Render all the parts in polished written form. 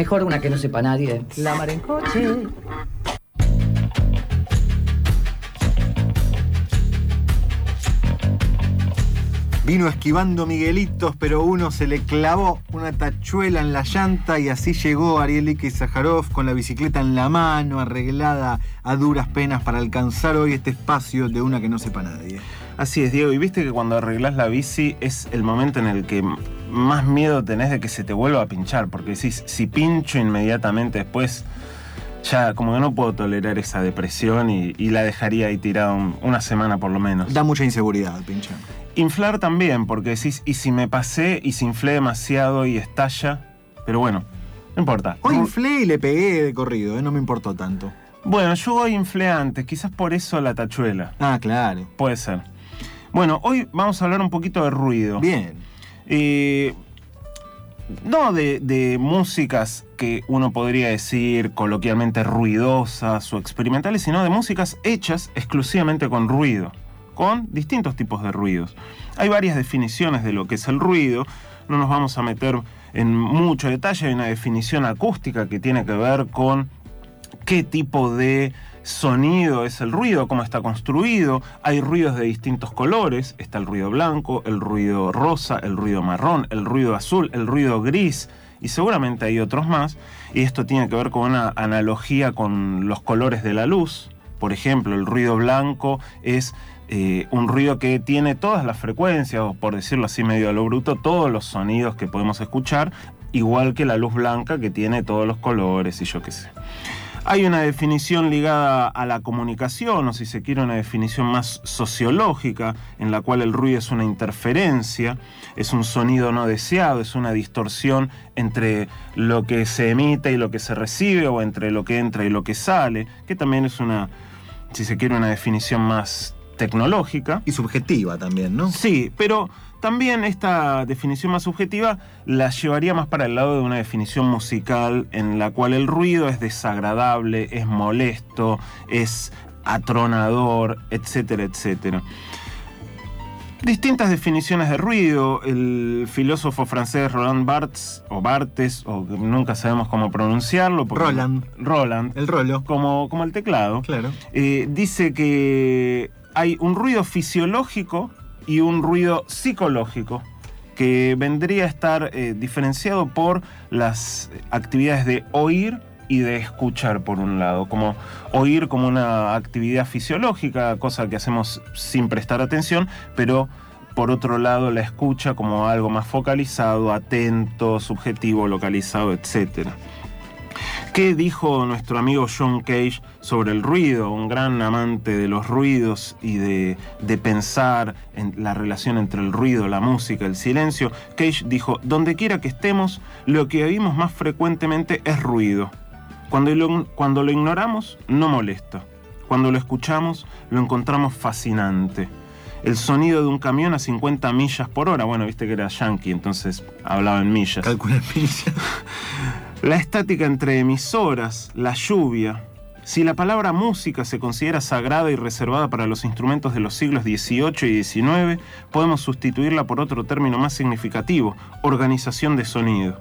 Mejor una que no sepa nadie. La mar en coche. Vino esquivando Miguelitos, pero uno se le clavó una tachuela en la llanta y así llegó Ariel Ike Sájarov con la bicicleta en la mano, arreglada a duras penas para alcanzar hoy este espacio de una que no sepa nadie. Así es, Diego, y viste que cuando arreglás la bici es el momento en el que más miedo tenés de que se te vuelva a pinchar, porque decís, si pincho inmediatamente después, ya como que no puedo tolerar esa depresión y la dejaría ahí tirada una semana por lo menos. Da mucha inseguridad pinchar. Inflar también, porque decís, y si me pasé y se inflé demasiado y estalla, pero bueno, no importa. Hoy inflé y le pegué de corrido, no me importó tanto. Bueno, yo hoy inflé antes, quizás por eso la tachuela. Ah, claro. Puede ser. Bueno, hoy vamos a hablar un poquito de ruido. Bien. No de músicas que uno podría decir coloquialmente ruidosas o experimentales, sino de músicas hechas exclusivamente con ruido, con distintos tipos de ruidos. Hay varias definiciones de lo que es el ruido, no nos vamos a meter en mucho detalle. Hay una definición acústica que tiene que ver con qué tipo de sonido es el ruido, cómo está construido. Hay ruidos de distintos colores, está el ruido blanco, el ruido rosa, el ruido marrón, el ruido azul, el ruido gris, y seguramente hay otros más, y esto tiene que ver con una analogía con los colores de la luz. Por ejemplo, el ruido blanco es un ruido que tiene todas las frecuencias, o por decirlo así medio a lo bruto, todos los sonidos que podemos escuchar, igual que la luz blanca que tiene todos los colores y yo qué sé. Hay una definición ligada a la comunicación, o si se quiere una definición más sociológica, en la cual el ruido es una interferencia, es un sonido no deseado, es una distorsión entre lo que se emite y lo que se recibe, o entre lo que entra y lo que sale, que también es una, si se quiere, una definición más tecnológica. Y subjetiva también, ¿no? Sí, pero también esta definición más subjetiva la llevaría más para el lado de una definición musical en la cual el ruido es desagradable, es molesto, es atronador, etcétera, etcétera. Distintas definiciones de ruido. El filósofo francés Roland Barthes, o Barthes, o nunca sabemos cómo pronunciarlo. Roland. El rollo. Como el teclado. Claro. Dice que hay un ruido fisiológico y un ruido psicológico, que vendría a estar diferenciado por las actividades de oír y de escuchar, por un lado. Como oír como una actividad fisiológica, cosa que hacemos sin prestar atención, pero por otro lado la escucha como algo más focalizado, atento, subjetivo, localizado, etc. ¿Qué dijo nuestro amigo John Cage sobre el ruido? Un gran amante de los ruidos y de pensar en la relación entre el ruido, la música, el silencio. Cage dijo: donde quiera que estemos, lo que oímos más frecuentemente es ruido. Cuando lo ignoramos, no molesta. Cuando lo escuchamos, lo encontramos fascinante. El sonido de un camión a 50 millas por hora. Bueno, viste que era yankee, entonces hablaba en millas. Calcula en millas. La estática entre emisoras, la lluvia. Si la palabra música se considera sagrada y reservada para los instrumentos de los siglos XVIII y XIX, podemos sustituirla por otro término más significativo: organización de sonido.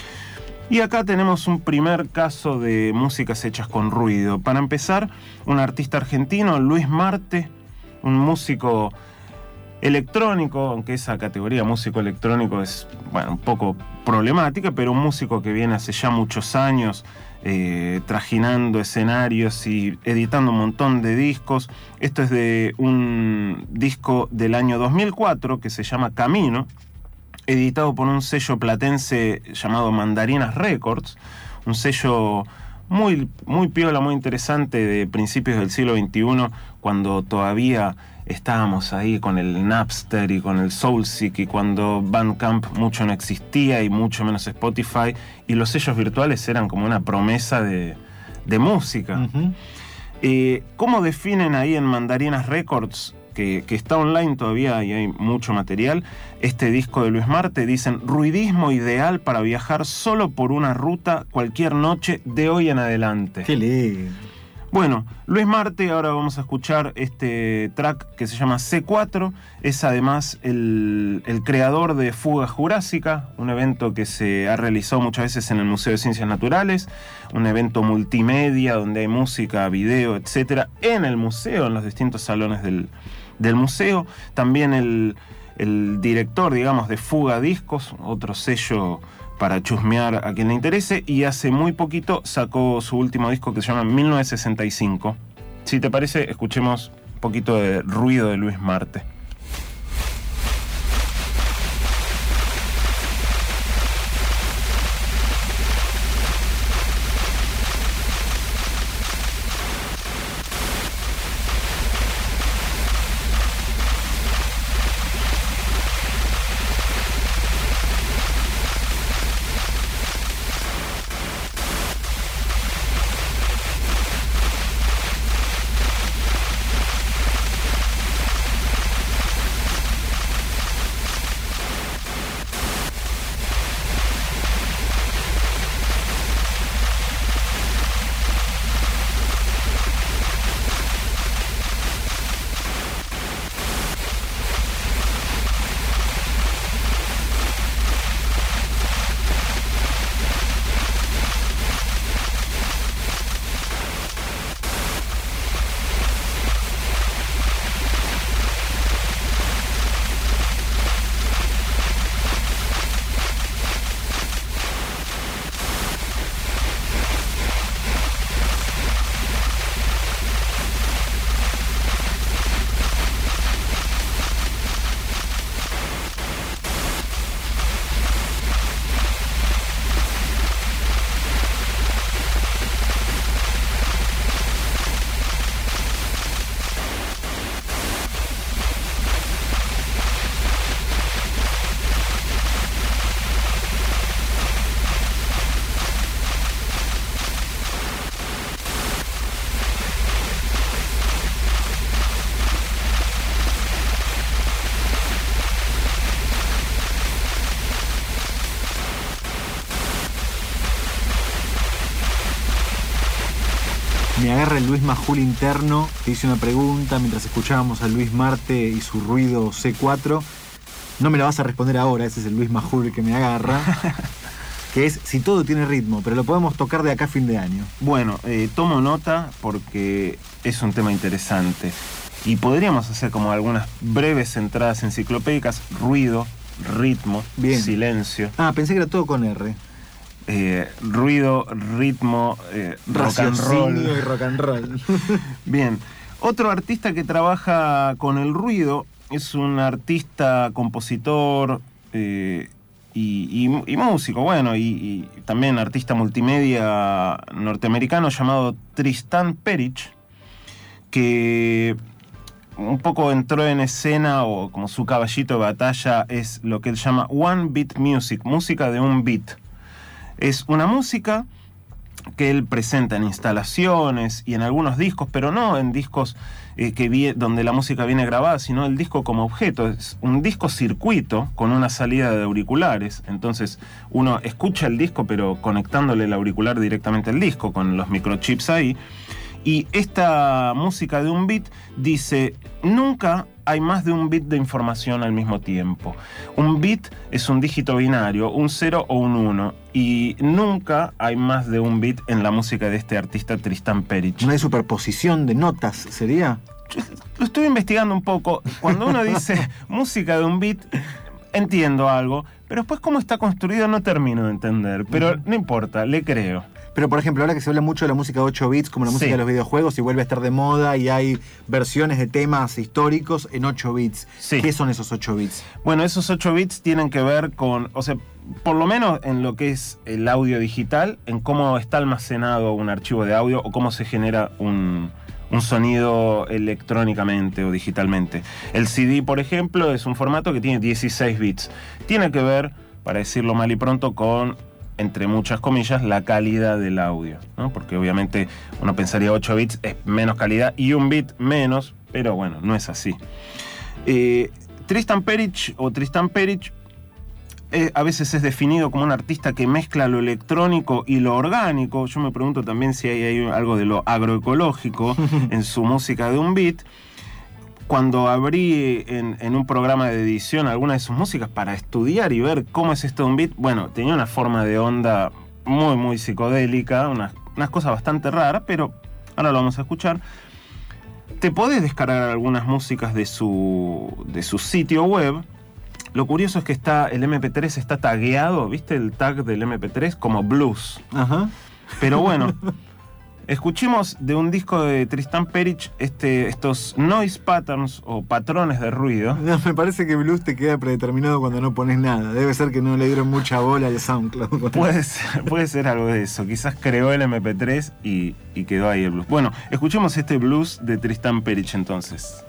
Y acá tenemos un primer caso de músicas hechas con ruido. Para empezar, un artista argentino, Luis Marte, un músico electrónico, aunque esa categoría músico electrónico es, un poco problemática, pero un músico que viene hace ya muchos años trajinando escenarios y editando un montón de discos. Esto es de un disco del año 2004 que se llama Camino, editado por un sello platense llamado Mandarinas Records, un sello muy, muy piola, muy interesante, de principios del siglo XXI, cuando todavía estábamos ahí con el Napster y con el Soulseek, y cuando Bandcamp mucho no existía y mucho menos Spotify, y los sellos virtuales eran como una promesa de música. Uh-huh. ¿Cómo definen ahí en Mandarinas Records, que está online todavía y hay mucho material, este disco de Luis Marte? Dicen: ruidismo ideal para viajar solo por una ruta cualquier noche de hoy en adelante. ¡Qué lindo! Bueno, Luis Marte, ahora vamos a escuchar este track que se llama C4. Es además el creador de Fuga Jurásica, un evento que se ha realizado muchas veces en el Museo de Ciencias Naturales, un evento multimedia donde hay música, video, etcétera, en el museo, en los distintos salones del museo. También el director, digamos, de Fuga Discos, otro sello para chusmear a quien le interese, y hace muy poquito sacó su último disco que se llama 1965. Si te parece, escuchemos un poquito de ruido de Luis Marte. Me agarra el Luis Majul interno. Te hice una pregunta mientras escuchábamos a Luis Marte y su ruido C4. No me la vas a responder ahora, ese es el Luis Majul que me agarra. Que es si todo tiene ritmo, pero lo podemos tocar de acá a fin de año. Bueno, tomo nota porque es un tema interesante. Y podríamos hacer como algunas breves entradas enciclopédicas. Ruido, ritmo, Bien. Silencio. Ah, pensé que era todo con R. Ruido, ritmo, rock and roll. Raciocinio y rock and roll. Bien. Otro artista que trabaja con el ruido es un artista, compositor y músico, bueno, y también artista multimedia norteamericano llamado Tristan Perich, que un poco entró en escena, o como su caballito de batalla es lo que él llama One Beat Music, música de un beat. Es una música que él presenta en instalaciones y en algunos discos, pero no en discos donde la música viene grabada, sino el disco como objeto. Es un disco circuito con una salida de auriculares. Entonces uno escucha el disco, pero conectándole el auricular directamente al disco, con los microchips ahí. Y esta música de un bit dice: nunca hay más de un bit de información al mismo tiempo. Un bit es un dígito binario, un 0 o un 1. Y nunca hay más de un bit en la música de este artista Tristan Perich. ¿No hay superposición de notas, sería? Yo lo estuve investigando un poco. Cuando uno dice música de un bit, entiendo algo, pero después cómo está construido no termino de entender. Pero no importa, le creo. Pero, por ejemplo, ahora que se habla mucho de la música de 8 bits, como la música de los videojuegos, y vuelve a estar de moda y hay versiones de temas históricos en 8 bits. Sí. ¿Qué son esos 8 bits? Bueno, esos 8 bits tienen que ver con, o sea, por lo menos en lo que es el audio digital, en cómo está almacenado un archivo de audio o cómo se genera un sonido electrónicamente o digitalmente. El CD, por ejemplo, es un formato que tiene 16 bits. Tiene que ver, para decirlo mal y pronto, con, entre muchas comillas, la calidad del audio, ¿no? Porque obviamente uno pensaría 8 bits es menos calidad y un bit menos, pero bueno, no es así. Tristan Perich a veces es definido como un artista que mezcla lo electrónico y lo orgánico. Yo me pregunto también si hay algo de lo agroecológico en su música de un beat. Cuando abrí en un programa de edición alguna de sus músicas para estudiar y ver cómo es esto de un beat, bueno, tenía una forma de onda muy, muy psicodélica, unas cosas bastante raras, pero ahora lo vamos a escuchar. Te podés descargar algunas músicas de su sitio web. Lo curioso es que el MP3 está tagueado, ¿viste? El tag del MP3 como blues. Ajá. Pero bueno, escuchemos de un disco de Tristan Perich estos noise patterns o patrones de ruido. No, me parece que blues te queda predeterminado cuando no pones nada. Debe ser que no le dieron mucha bola al SoundCloud. Puede ser algo de eso. Quizás creó el MP3 y quedó ahí el blues. Bueno, escuchemos este blues de Tristan Perich entonces.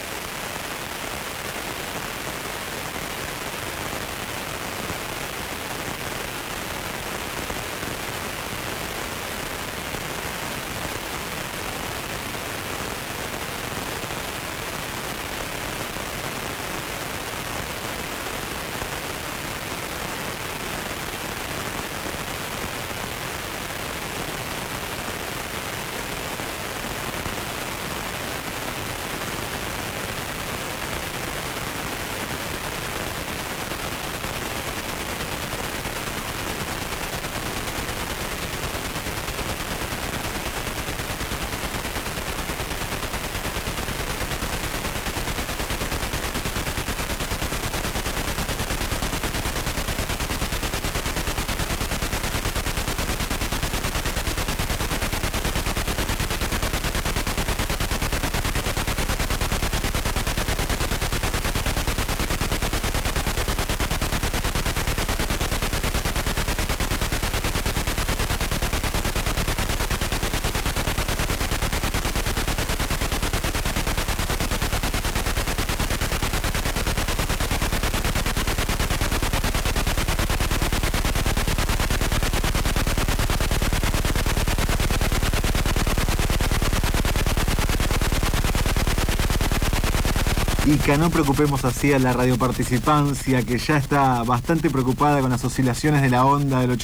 Y que no preocupemos así a la radioparticipancia, que ya está bastante preocupada con las oscilaciones de la onda del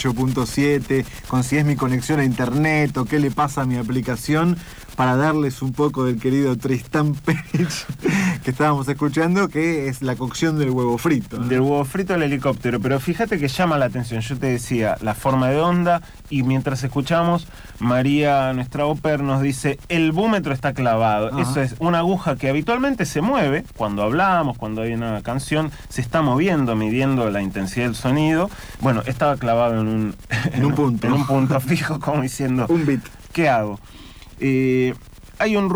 88.7, con si es mi conexión a internet o qué le pasa a mi aplicación, para darles un poco del querido Tristan Perich que estábamos escuchando, que es la cocción del huevo frito, ¿no? Del huevo frito al helicóptero, pero fíjate que llama la atención. Yo te decía, la forma de onda, y mientras escuchamos, María, nuestra óper, nos dice, el búmetro está clavado. Ajá. Eso es una aguja que habitualmente se mueve, cuando hablamos, cuando hay una canción, se está moviendo, midiendo la intensidad del sonido. Bueno, estaba clavado en un punto. En un punto fijo, como diciendo, Un beat. ¿qué hago? Hay un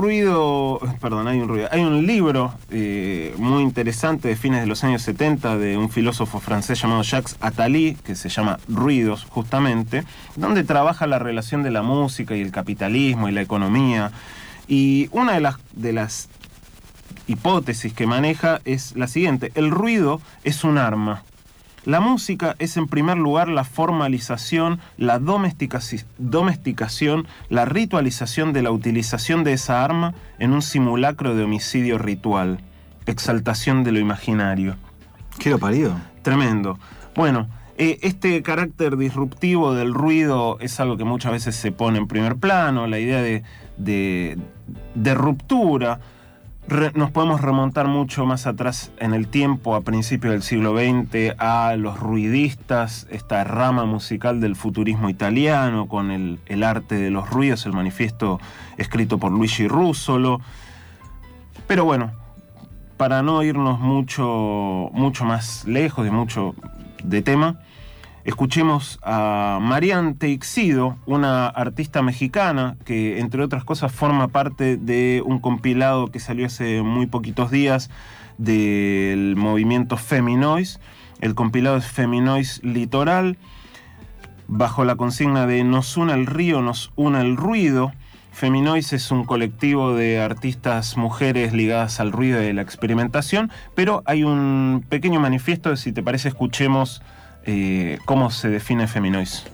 libro muy interesante de fines de los años 70 de un filósofo francés llamado Jacques Attali, que se llama Ruidos, justamente, donde trabaja la relación de la música y el capitalismo y la economía. Y una de las hipótesis que maneja es la siguiente: el ruido es un arma. La música es en primer lugar la formalización, la domesticación, la ritualización de la utilización de esa arma en un simulacro de homicidio ritual, exaltación de lo imaginario. ¿Qué lo parió? Tremendo. Bueno, este carácter disruptivo del ruido es algo que muchas veces se pone en primer plano, la idea de ruptura. Nos podemos remontar mucho más atrás en el tiempo, a principios del siglo XX, a los ruidistas, esta rama musical del futurismo italiano, con el arte de los ruidos, el manifiesto escrito por Luigi Russolo. Pero bueno, para no irnos mucho más lejos de tema, escuchemos a Marianne Teixido, una artista mexicana que, entre otras cosas, forma parte de un compilado que salió hace muy poquitos días del movimiento Feminoise. El compilado es Feminoise Litoral, bajo la consigna de Nos une el río, nos une el ruido. Feminoise es un colectivo de artistas mujeres ligadas al ruido y la experimentación, pero hay un pequeño manifiesto, si te parece, escuchemos cómo se define Feminoise.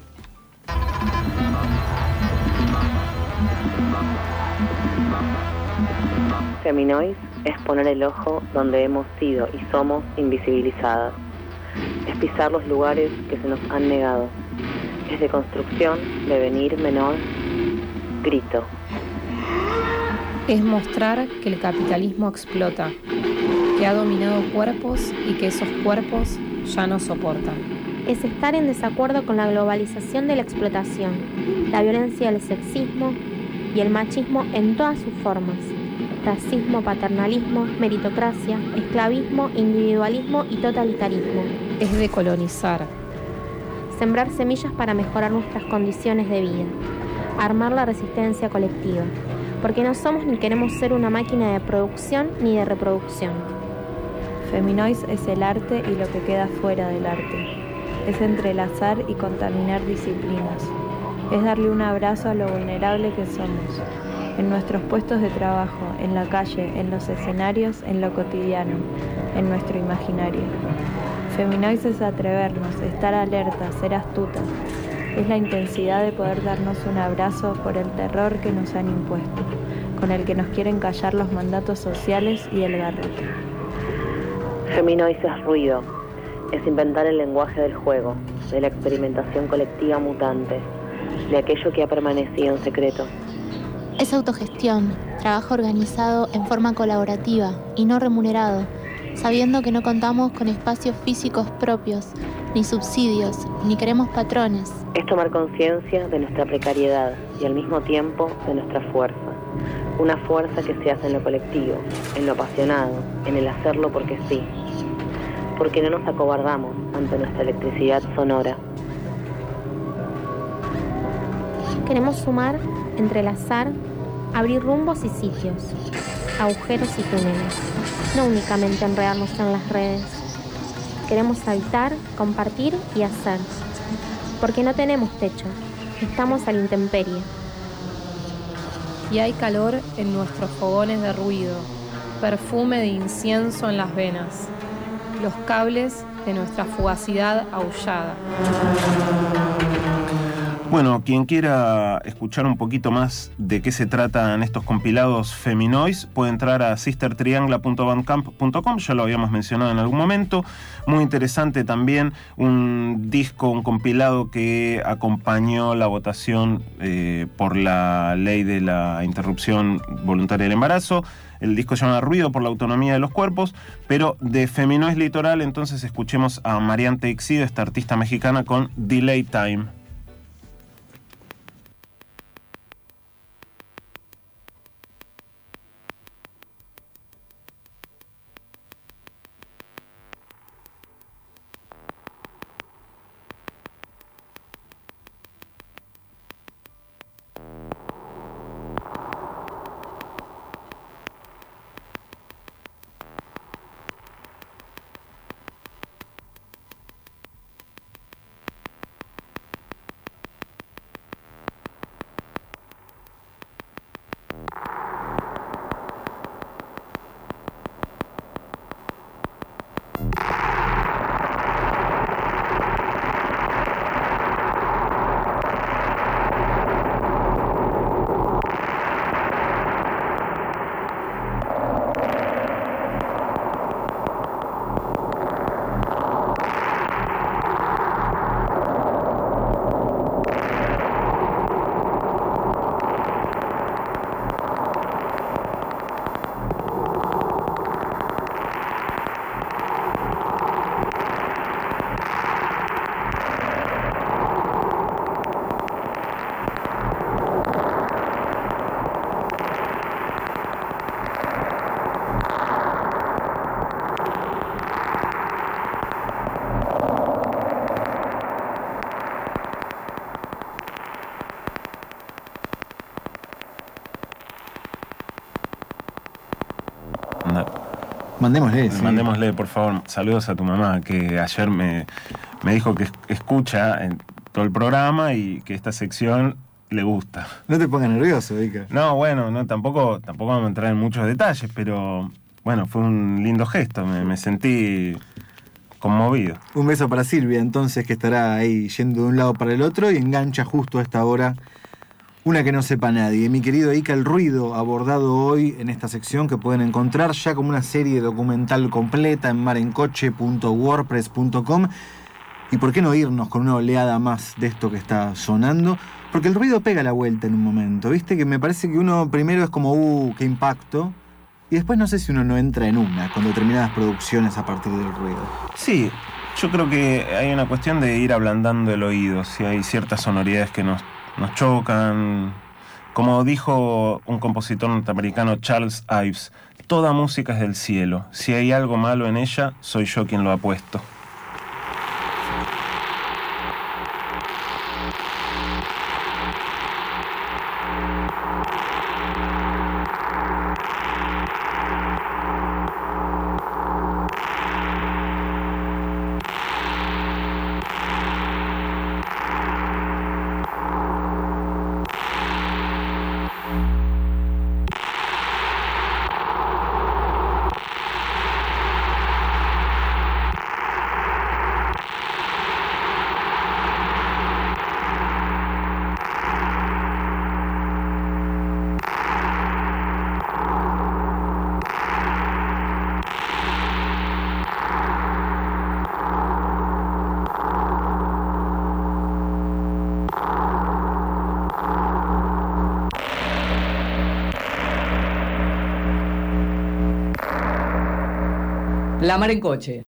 Feminoise es poner el ojo donde hemos sido y somos invisibilizadas. es pisar los lugares que se nos han negado. Es deconstrucción, devenir menor, grito. Es mostrar que el capitalismo explota, que ha dominado cuerpos y que esos cuerpos ya no soportan. Es estar en desacuerdo con la globalización de la explotación, la violencia del sexismo y el machismo en todas sus formas. Racismo, paternalismo, meritocracia, esclavismo, individualismo y totalitarismo. Es decolonizar. Sembrar semillas para mejorar nuestras condiciones de vida. Armar la resistencia colectiva. Porque no somos ni queremos ser una máquina de producción ni de reproducción. Feminois es el arte y lo que queda fuera del arte. Es entrelazar y contaminar disciplinas. Es darle un abrazo a lo vulnerable que somos. En nuestros puestos de trabajo, en la calle, en los escenarios, en lo cotidiano, en nuestro imaginario. Feminois es atrevernos, estar alerta, ser astuta. Es la intensidad de poder darnos un abrazo por el terror que nos han impuesto, con el que nos quieren callar los mandatos sociales y el garrote. Feminois es ruido, es inventar el lenguaje del juego, de la experimentación colectiva mutante, de aquello que ha permanecido en secreto. Es autogestión, trabajo organizado en forma colaborativa y no remunerado, sabiendo que no contamos con espacios físicos propios, ni subsidios, ni queremos patrones. Es tomar conciencia de nuestra precariedad y al mismo tiempo de nuestra fuerza. Una fuerza que se hace en lo colectivo, en lo apasionado, en el hacerlo porque sí. Porque no nos acobardamos ante nuestra electricidad sonora. Queremos sumar, entrelazar, abrir rumbos y sitios, agujeros y túneles, no únicamente enredarnos en las redes. Queremos habitar, compartir y hacer, porque no tenemos techo, estamos a la intemperie. Y hay calor en nuestros fogones de ruido, perfume de incienso en las venas, los cables de nuestra fugacidad aullada. Bueno, quien quiera escuchar un poquito más de qué se tratan estos compilados Feminois puede entrar a sistertriangla.bandcamp.com, ya lo habíamos mencionado en algún momento. Muy interesante también un disco, un compilado que acompañó la votación por la ley de la interrupción voluntaria del embarazo. El disco se llama Ruido por la autonomía de los cuerpos, pero de Feminois Litoral entonces escuchemos a Marian Teixido, esta artista mexicana, con Delay Time. Mandémosle, sí. Mandémosle, por favor. Saludos a tu mamá, que ayer me dijo que escucha en todo el programa y que esta sección le gusta. No te pongas nervioso, Vika. No, bueno, no, tampoco vamos a entrar en muchos detalles, pero bueno, fue un lindo gesto. Me sentí conmovido. Un beso para Silvia, entonces, que estará ahí yendo de un lado para el otro y engancha justo a esta hora Una que no sepa nadie. Mi querido Ica, el ruido abordado hoy en esta sección que pueden encontrar ya como una serie documental completa en marencoche.wordpress.com. Y por qué no irnos con una oleada más de esto que está sonando, porque el ruido pega la vuelta en un momento, ¿viste? Que me parece que uno primero es como, qué impacto, y después no sé si uno no entra en una con determinadas producciones a partir del ruido. Sí, yo creo que hay una cuestión de ir ablandando el oído, si hay ciertas sonoridades que nos chocan. Como dijo un compositor norteamericano, Charles Ives, toda música es del cielo. Si hay algo malo en ella, soy yo quien lo ha puesto. La Mar en Coche.